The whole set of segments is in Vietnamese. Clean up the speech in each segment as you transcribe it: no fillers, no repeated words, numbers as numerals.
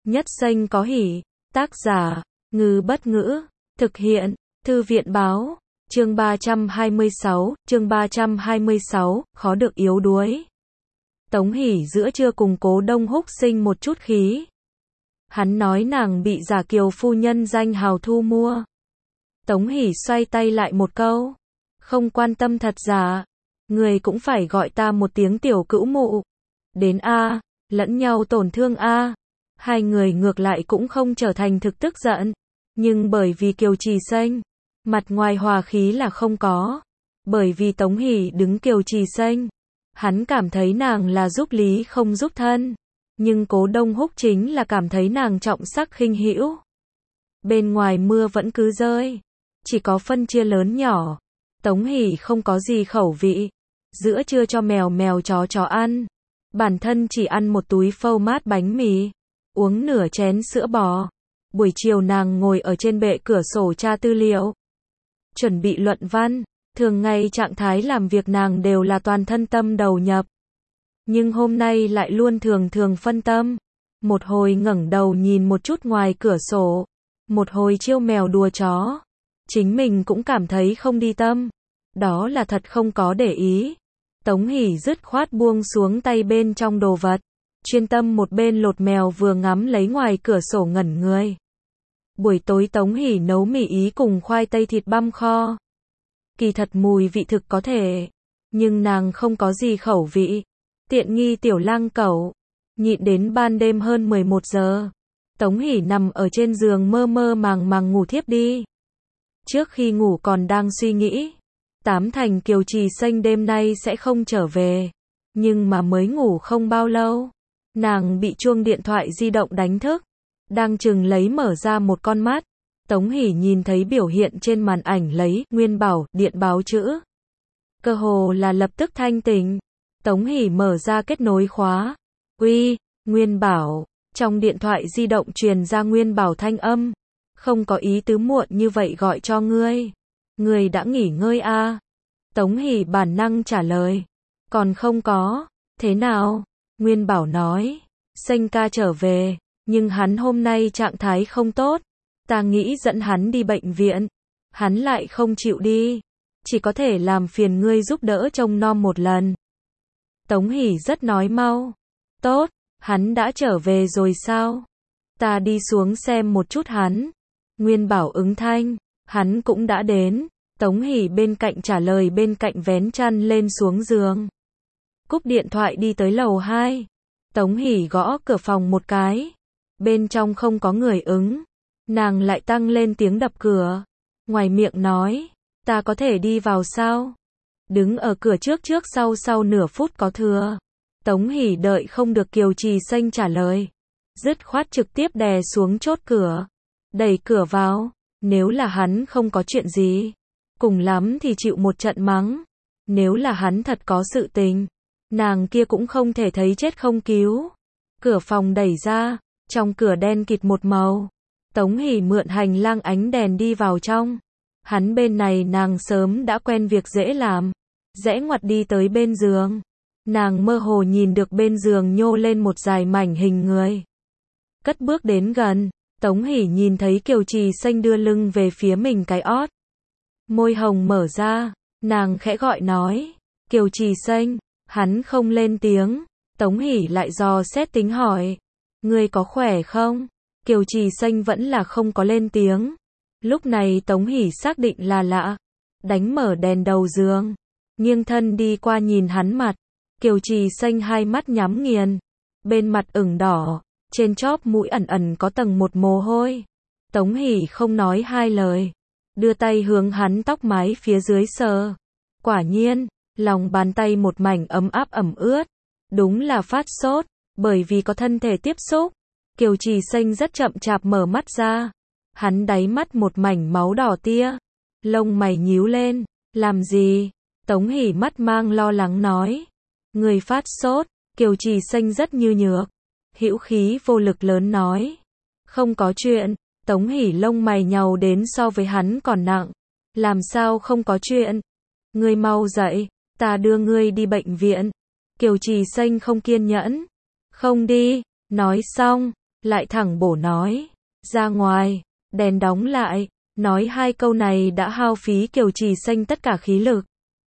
Nhất danh có hỷ. Tác giả, Ngư Bất Ngữ. Thực hiện, Thư viện Báo. Chương 326, khó được yếu đuối. Tống Hỷ giữa trưa cùng Cố Đông Húc sinh một chút khí. Hắn nói nàng bị giả kiều phu nhân danh hào thu mua. Tống Hỷ xoay tay lại một câu. Không quan tâm thật giả. Người cũng phải gọi ta một tiếng tiểu cữu mụ. Đến a, lẫn nhau tổn thương a. Hai người ngược lại cũng không trở thành thực tức giận. Nhưng bởi vì Kiều Trì Xanh, mặt ngoài hòa khí là không có. Bởi vì Tống Hỷ đứng Kiều Trì Xanh, hắn cảm thấy nàng là giúp lý không giúp thân. Nhưng Cố Đông Húc chính là cảm thấy nàng trọng sắc khinh hữu. Bên ngoài mưa vẫn cứ rơi, chỉ có phân chia lớn nhỏ. Tống Hỷ không có gì khẩu vị. Giữa trưa cho mèo chó ăn. Bản thân chỉ ăn một túi phô mát bánh mì, uống nửa chén sữa bò. Buổi chiều nàng ngồi ở trên bệ cửa sổ tra tư liệu, chuẩn bị luận văn. Thường ngày trạng thái làm việc nàng đều là toàn thân tâm đầu nhập. Nhưng hôm nay lại luôn thường phân tâm. Một hồi ngẩng đầu nhìn một chút ngoài cửa sổ, một hồi trêu mèo đùa chó. Chính mình cũng cảm thấy không đi tâm. Đó là thật không có để ý. Tống Hỷ dứt khoát buông xuống tay bên trong đồ vật, chuyên tâm một bên lột mèo vừa ngắm lấy ngoài cửa sổ ngẩn người. Buổi tối Tống Hỷ nấu mì ý cùng khoai tây thịt băm kho. Kỳ thật mùi vị thực có thể, nhưng nàng không có gì khẩu vị. Tiện nghi tiểu lang cẩu. Nhịn đến ban đêm hơn 11 giờ. Tống Hỷ nằm ở trên giường mơ màng ngủ thiếp đi. Trước khi ngủ còn đang suy nghĩ, tám thành Kiều Trì Xanh đêm nay sẽ không trở về. Nhưng mà mới ngủ không bao lâu, nàng bị chuông điện thoại di động đánh thức. Đang chừng lấy mở ra một con mắt, Tống Hỷ nhìn thấy biểu hiện trên màn ảnh lấy Nguyên Bảo điện báo chữ. Cơ hồ là lập tức thanh tỉnh. Tống Hỷ mở ra kết nối khóa. Uy, Nguyên Bảo. Trong điện thoại di động truyền ra Nguyên Bảo thanh âm. Không có ý tứ muộn như vậy gọi cho ngươi. Ngươi đã nghỉ ngơi a? Tống Hỷ bản năng trả lời. Còn không có. Thế nào? Nguyên Bảo nói. Xanh ca trở về, nhưng hắn hôm nay trạng thái không tốt. Ta nghĩ dẫn hắn đi bệnh viện. Hắn lại không chịu đi. Chỉ có thể làm phiền ngươi giúp đỡ trông nom một lần. Tống Hỷ rất nói mau. Tốt, hắn đã trở về rồi sao? Ta đi xuống xem một chút hắn. Nguyên Bảo ứng thanh. Hắn cũng đã đến. Tống Hỷ bên cạnh trả lời bên cạnh vén chăn lên xuống giường. Cúp điện thoại đi tới lầu 2. Tống Hỷ gõ cửa phòng một cái. Bên trong không có người ứng. Nàng lại tăng lên tiếng đập cửa. Ngoài miệng nói. Ta có thể đi vào sao? Đứng ở cửa trước sau nửa phút có thừa. Tống Hỷ đợi không được Kiều Trì Xanh trả lời. Dứt khoát trực tiếp đè xuống chốt cửa. Đẩy cửa vào. Nếu là hắn không có chuyện gì, cùng lắm thì chịu một trận mắng. Nếu là hắn thật có sự tình, nàng kia cũng không thể thấy chết không cứu. Cửa phòng đẩy ra, trong cửa đen kịt một màu. Tống Hỷ mượn hành lang ánh đèn đi vào trong. Hắn bên này nàng sớm đã quen việc dễ làm. Rẽ ngoặt đi tới bên giường. Nàng mơ hồ nhìn được bên giường nhô lên một dài mảnh hình người. Cất bước đến gần, Tống Hỷ nhìn thấy Kiều Trì Xanh đưa lưng về phía mình cái ót. Môi hồng mở ra, nàng khẽ gọi nói. Kiều Trì Xanh, hắn không lên tiếng. Tống Hỷ lại dò xét tính hỏi. Ngươi có khỏe không? Kiều Trì Xanh vẫn là không có lên tiếng. Lúc này Tống Hỷ xác định là lạ. Đánh mở đèn đầu giường. Nghiêng thân đi qua nhìn hắn mặt. Kiều Trì Xanh hai mắt nhắm nghiền. Bên mặt ửng đỏ. Trên chóp mũi ẩn có tầng một mồ hôi. Tống Hỷ không nói hai lời. Đưa tay hướng hắn tóc mái phía dưới sờ. Quả nhiên, lòng bàn tay một mảnh ấm áp ẩm ướt. Đúng là phát sốt. Bởi vì có thân thể tiếp xúc. Kiều Trì Xanh rất chậm chạp mở mắt ra. Hắn đáy mắt một mảnh máu đỏ tia. Lông mày nhíu lên. Làm gì? Tống Hỷ mắt mang lo lắng nói. Người phát sốt. Kiều Trì Xanh rất như nhược. Hữu khí vô lực lớn nói. Không có chuyện. Tống Hỷ lông mày nhàu đến so với hắn còn nặng. Làm sao không có chuyện? Ngươi mau dậy. Ta đưa ngươi đi bệnh viện. Kiều Trì Xanh không kiên nhẫn. Không đi. Nói xong, lại thẳng bổ nói, ra ngoài, đèn đóng lại, nói hai câu này đã hao phí Kiều Trì Xanh tất cả khí lực.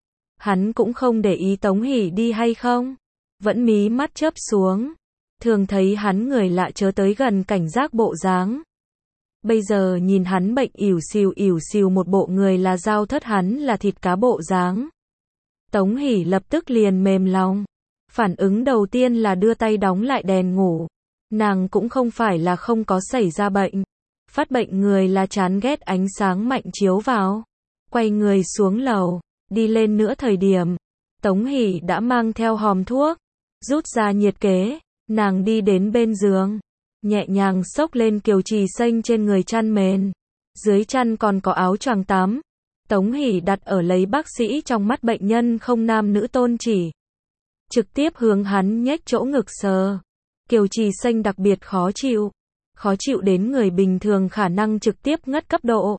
Hắn cũng không để ý Tống Hỷ đi hay không, vẫn mí mắt chớp xuống, thường thấy hắn người lạ chớ tới gần cảnh giác bộ dáng. Bây giờ nhìn hắn bệnh ỉu xìu một bộ người là dao thất hắn là thịt cá bộ dáng. Tống Hỷ lập tức liền mềm lòng. Phản ứng đầu tiên là đưa tay đóng lại đèn ngủ. Nàng cũng không phải là không có xảy ra bệnh. Phát bệnh người là chán ghét ánh sáng mạnh chiếu vào. Quay người xuống lầu, đi lên nữa thời điểm. Tống Hỷ đã mang theo hòm thuốc, rút ra nhiệt kế, nàng đi đến bên giường. Nhẹ nhàng xốc lên Kiều Trì Xanh trên người chăn mền. Dưới chăn còn có áo choàng tắm. Tống Hỷ đặt ở lấy bác sĩ trong mắt bệnh nhân không nam nữ tôn chỉ. Trực tiếp hướng hắn nhếch chỗ ngực sờ. Kiều Trì Xanh đặc biệt khó chịu. Khó chịu đến người bình thường khả năng trực tiếp ngất cấp độ.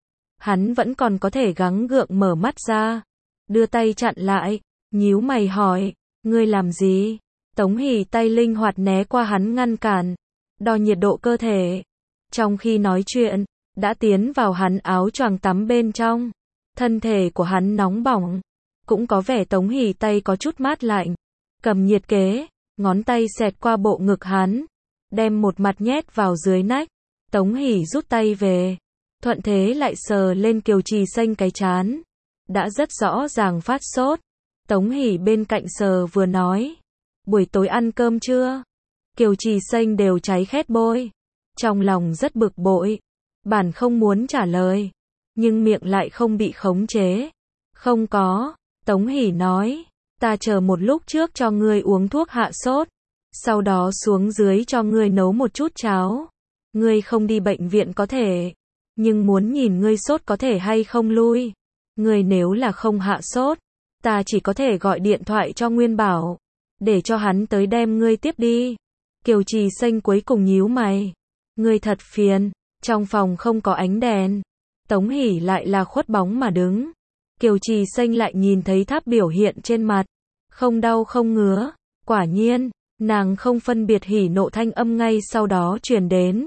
Hắn vẫn còn có thể gắng gượng mở mắt ra. Đưa tay chặn lại. Nhíu mày hỏi. Ngươi làm gì? Tống Hỷ tay linh hoạt né qua hắn ngăn cản. Đo nhiệt độ cơ thể. Trong khi nói chuyện, đã tiến vào hắn áo choàng tắm bên trong. Thân thể của hắn nóng bỏng. Cũng có vẻ Tống Hỷ tay có chút mát lạnh. Cầm nhiệt kế, ngón tay xẹt qua bộ ngực hắn. Đem một mặt nhét vào dưới nách. Tống Hỷ rút tay về. Thuận thế lại sờ lên Kiều Trì Xanh cái trán. Đã rất rõ ràng phát sốt. Tống Hỷ bên cạnh sờ vừa nói. Buổi tối ăn cơm chưa? Kiều Trì Xanh đều cháy khét bôi. Trong lòng rất bực bội. Bản không muốn trả lời. Nhưng miệng lại không bị khống chế. Không có. Tống Hỷ nói. Ta chờ một lúc trước cho ngươi uống thuốc hạ sốt. Sau đó xuống dưới cho ngươi nấu một chút cháo. Ngươi không đi bệnh viện có thể. Nhưng muốn nhìn ngươi sốt có thể hay không lui. Ngươi nếu là không hạ sốt. Ta chỉ có thể gọi điện thoại cho Nguyên Bảo. Để cho hắn tới đem ngươi tiếp đi. Kiều Trì Xanh cuối cùng nhíu mày. Ngươi thật phiền. Trong phòng không có ánh đèn. Tống Hỷ lại là khuất bóng mà đứng. Kiều Trì Xanh lại nhìn thấy tháp biểu hiện trên mặt. Không đau không ngứa. Quả nhiên, nàng không phân biệt hỉ nộ thanh âm ngay sau đó truyền đến.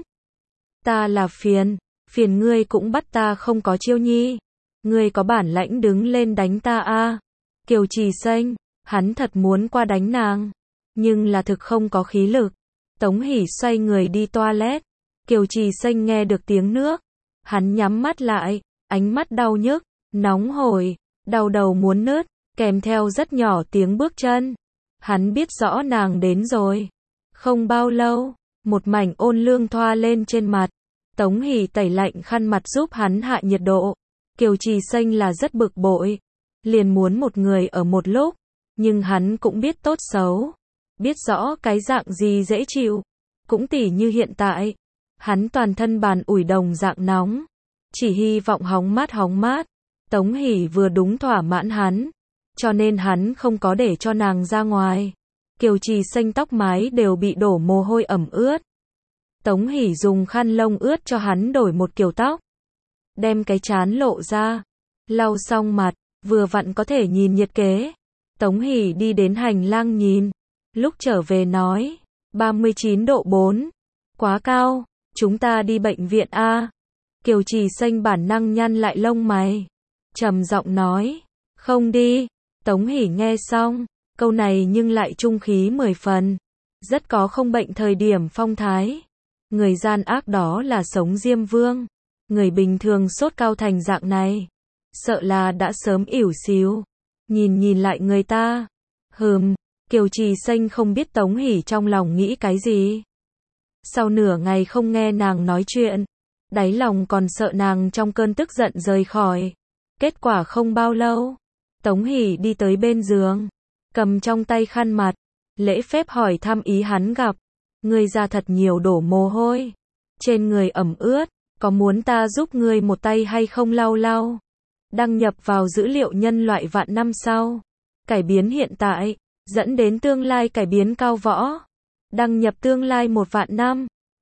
Ta là phiền. Phiền ngươi cũng bắt ta không có chiêu nhi. Ngươi có bản lãnh đứng lên đánh ta a. Kiều Trì Xanh, hắn thật muốn qua đánh nàng. Nhưng là thực không có khí lực. Tống Hỷ xoay người đi toilet. Kiều Trì Xanh nghe được tiếng nước. Hắn nhắm mắt lại, ánh mắt đau nhức, nóng hổi, đau đầu muốn nứt, kèm theo rất nhỏ tiếng bước chân. Hắn biết rõ nàng đến rồi. Không bao lâu, một mảnh ôn lương thoa lên trên mặt. Tống Hỷ tẩy lạnh khăn mặt giúp hắn hạ nhiệt độ. Kiều Trì Xanh là rất bực bội. Liền muốn một người ở một lúc. Nhưng hắn cũng biết tốt xấu. Biết rõ cái dạng gì dễ chịu. Cũng tỉ như hiện tại. Hắn toàn thân bàn ủi đồng dạng nóng. Chỉ hy vọng hóng mát. Tống Hỷ vừa đúng thỏa mãn hắn. Cho nên hắn không có để cho nàng ra ngoài. Kiều Trì Xanh tóc mái đều bị đổ mồ hôi ẩm ướt. Tống Hỷ dùng khăn lông ướt cho hắn đổi một kiểu tóc. Đem cái trán lộ ra. Lau xong mặt, vừa vặn có thể nhìn nhiệt kế. Tống Hỷ đi đến hành lang nhìn. Lúc trở về nói. 39 độ 4. Quá cao. Chúng ta đi bệnh viện a. Kiều Trì Xanh bản năng nhăn lại lông mày. Trầm giọng nói. Không đi. Tống Hỷ nghe xong. Câu này nhưng lại trung khí 10 phần. Rất có không bệnh thời điểm phong thái. Người gian ác đó là sống Diêm Vương. Người bình thường sốt cao thành dạng này. Sợ là đã sớm ỉu xìu. Nhìn lại người ta. Kiều Trì Xanh không biết Tống Hỷ trong lòng nghĩ cái gì. Sau nửa ngày không nghe nàng nói chuyện. Đáy lòng còn sợ nàng trong cơn tức giận rời khỏi. Kết quả không bao lâu. Tống Hỷ đi tới bên giường. Cầm trong tay khăn mặt. Lễ phép hỏi thăm ý hắn gặp. Ngươi ra thật nhiều đổ mồ hôi. Trên người ẩm ướt. Có muốn ta giúp ngươi một tay hay không lau? Đăng nhập vào dữ liệu nhân loại vạn năm sau. Cải biến hiện tại. Dẫn đến tương lai cải biến cao võ. Đăng nhập tương lai 1 vạn năm.